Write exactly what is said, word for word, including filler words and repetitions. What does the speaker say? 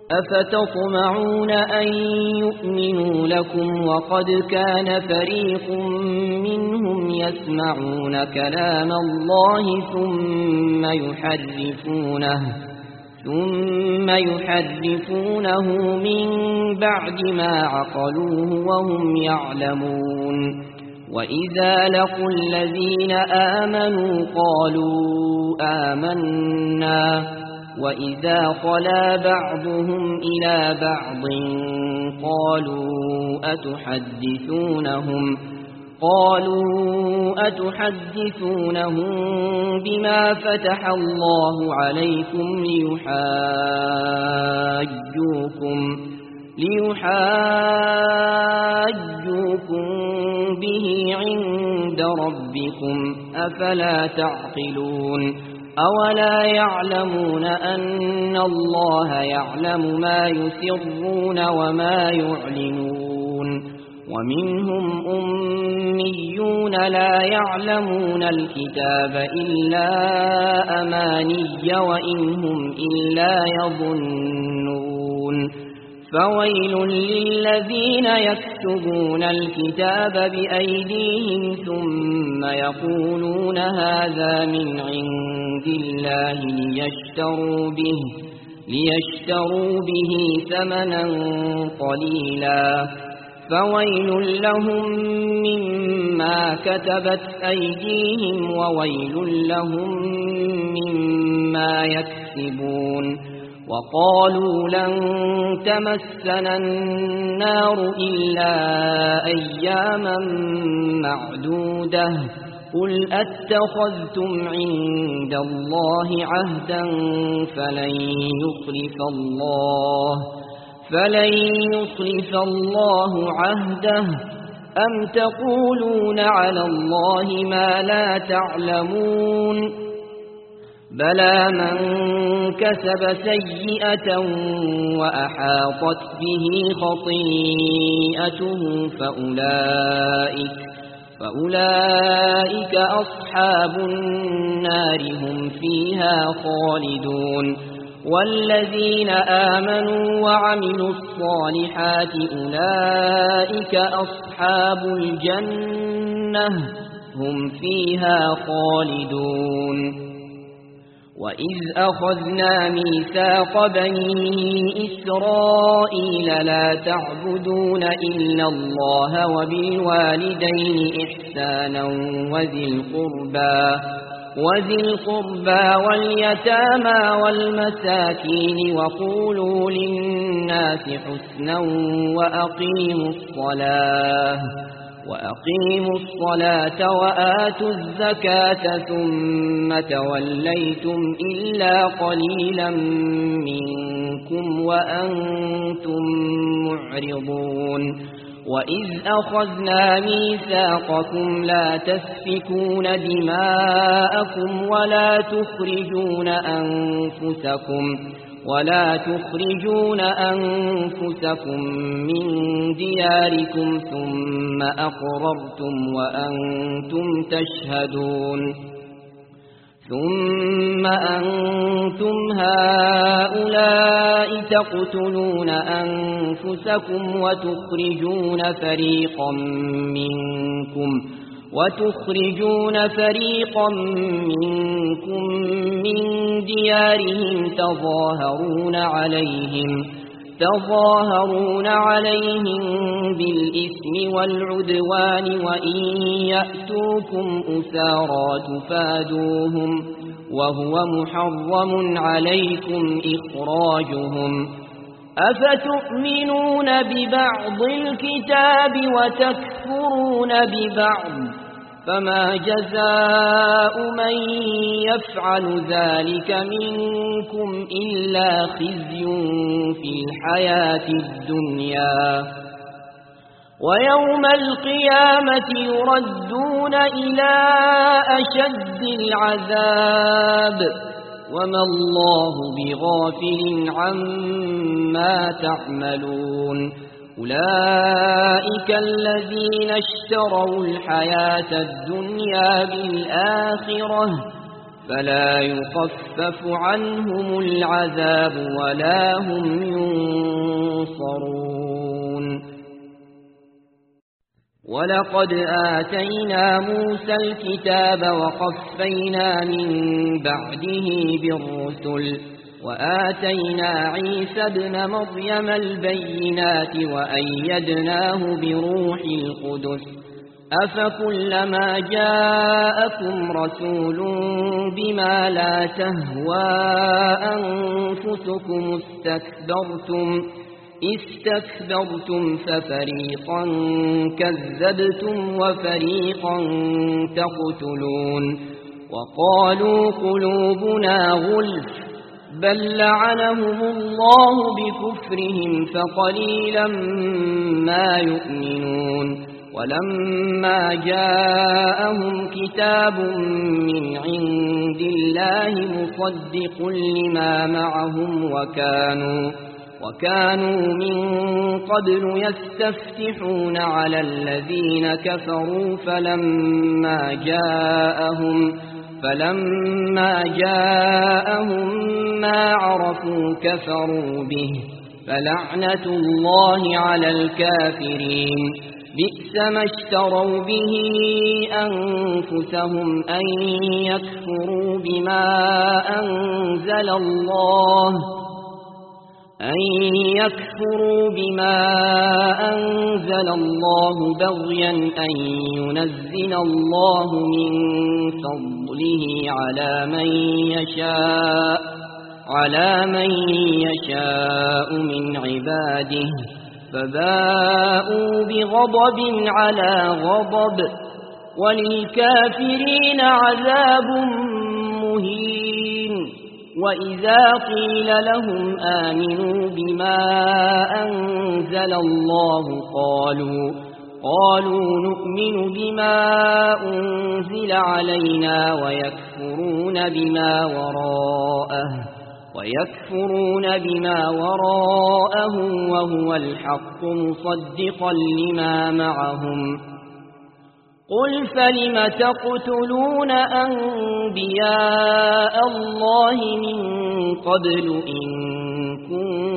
أفتطمعون أن يؤمنوا لكم وقد كان فريق منهم يسمعون كلام الله ثم يحرفونه ثم يحرفونه من بعد ما عقلوه وهم يعلمون وإذا لقوا الذين آمنوا قالوا آمنا وإذا خلا بعضهم إلى بعض قالوا أتحدثونهم قالوا أتحدثونهم بما فتح الله عليكم ليحاجوكم ليحاجوكم به عند ربكم أفلا تعقلون أولا يعلمون أن الله يعلم ما يسرون وما يعلنون ومنهم أميون لا يعلمون الكتاب إلا أماني وإنهم إلا يظنون فويل للذين يكتبون الكتاب بأيديهم ثم يقولون هذا من عند الله ليشتروا به, ليشتروا به ثمنا قليلا فويل لهم مما كتبت أيديهم وويل لهم مما يكسبون وقالوا لن تمسنا النار إلا أياما معدودة قل أتخذتم عند الله عهدا فلن يخلف الله فلن يخلف الله عهده أم تقولون على الله ما لا تعلمون بلى من كسب سيئة وأحاطت به خطيئته فأولئك, فأولئك أصحاب النار هم فيها خالدون والذين آمنوا وعملوا الصالحات أولئك أصحاب الجنة هم فيها خالدون وإذ أخذنا ميثاق بني إسرائيل لا تعبدون إلا الله وبالوالدين إحسانا وذي القربى وذي القربى واليتامى والمساكين وقولوا للناس حسنا وأقيموا الصلاة وأقيموا الصلاة وآتوا الزكاة ثم توليتم إلا قليلا منكم وأنتم معرضون وإذ أخذنا ميثاقكم لا تسفكون دماءكم ولا تخرجون أنفسكم ولا تخرجون أنفسكم من دياركم ثم أقررتم وأنتم تشهدون ثم أنتم هؤلاء تقتلون أنفسكم وتخرجون فريقا منكم وتخرجون فريقا منكم من ديارهم تظاهرون عليهم تظاهرون عليهم بالإثم والعدوان وإن يأتوكم أسارى تفادوهم وهو محرم عليكم إخراجهم أفتؤمنون ببعض الكتاب وتكفرون ببعض فما جزاء من يفعل ذلك منكم إلا خزي في الحياة الدنيا ويوم القيامة يردون إلى أشد العذاب وما الله بغافل عما تعملون أولئك الذين اشتروا الحياة الدنيا بالآخرة فلا يخفف عنهم العذاب ولا هم ينصرون. ولقد آتينا موسى الكتاب وقفينا من بعده بالرسل وآتينا عيسى ابن مريم البينات وأيدناه بروح القدس أفكلما جاءكم رسول بما لا تهوى أنفسكم استكبرتم استكبرتم ففريقا كذبتم وفريقا تقتلون وقالوا قلوبنا غلف بل لعنهم الله بكفرهم فقليلا ما يؤمنون. ولما جاءهم كتاب من عند الله مصدق لما معهم وكانوا وكانوا من قبل يستفتحون على الذين كفروا فلما جاءهم فلما جاءهم ما عرفوا كفروا به فلعنة الله على الكافرين. بئس ما اشتروا به أنفسهم أن يكفروا بما أنزل الله أن يكفروا بما أنزل الله بغيا أن ينزل الله من فضله على من يشاء على من يشاء من عباده فباءوا بغضب على غضب وللكافرين عذاب مهين. وإذا قيل لهم آمنوا بما أنزل الله قالوا قالوا نؤمن بما أنزل علينا ويكفرون بما وراءه ويكفرون بما وراءه وهو الحق مصدقا لما معهم. قل فلم تقتلون أنبياء الله من قبل إن كنتم